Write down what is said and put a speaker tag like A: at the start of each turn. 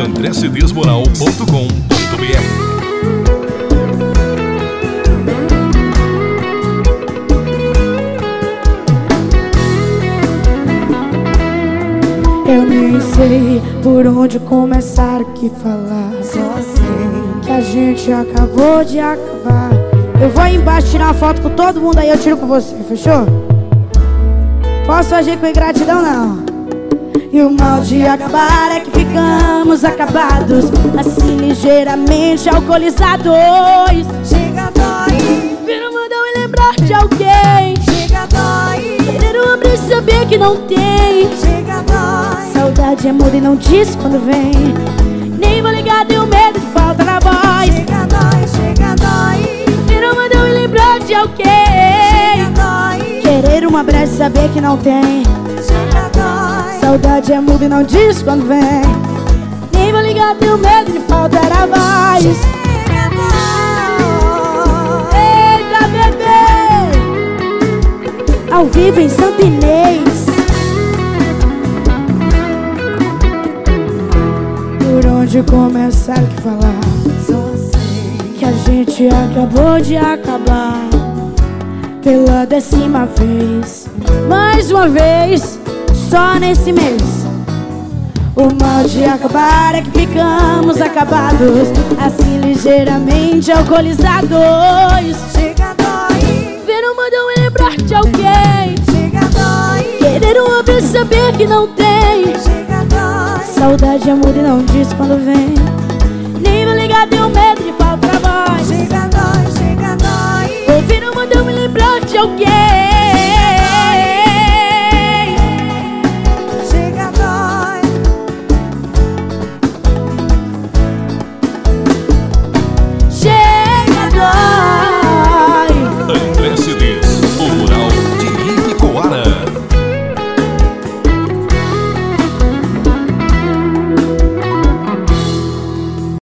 A: andrecedesmoral.com.br.
B: Eu nem sei por onde começar, o que falar. Só sei que a gente acabou de acabar. Eu vou aí embaixo tirar uma foto com todo mundo, aí eu tiro com você, fechou? Posso agir com ingratidão, não. E o mal de acabar é que ficamos acabados, assim ligeiramente alcoolizados.
C: Chega, dói.
B: Ver o mundão e lembrar de alguém.
C: Chega, dói.
B: Querer um abrir e saber que não tem.
C: Chega, dói.
B: Saudade é muda e não diz quando vem. Nem vou ligar, tenho medo de falta na voz.
C: Chega, dói, chega, dói.
B: Ver o mundão e lembrar de alguém.
C: Chega, dói.
B: Querer uma brecha e saber que não tem.
C: Chega, dói.
B: Saudade é muda e não diz quando vem. Nem vou ligar, tenho medo de falta na voz.
C: Chega, dói.
B: Eita, bebê! Ao vivo em Santo Inês. Por onde começar, o que falar?
C: Só sei
B: Que a gente acabou de acabar pela 10ª vez. Mais uma vez, só nesse mês. O mal de acabar é que ficamos acabados, assim ligeiramente alcoolizados.
C: chega, dói.
B: Ver um mundão e lembrar de alguém.
C: Chega, dói.
B: Querer um abrir e saber que não tem.
C: Chega, dói.
B: Saudade é muda e não diz quando vem. Nem vou ligar, tenho medo de falta na voz.
C: Chega, dói, chega, dói.
B: Ouvir um mundão e lembrar de alguém.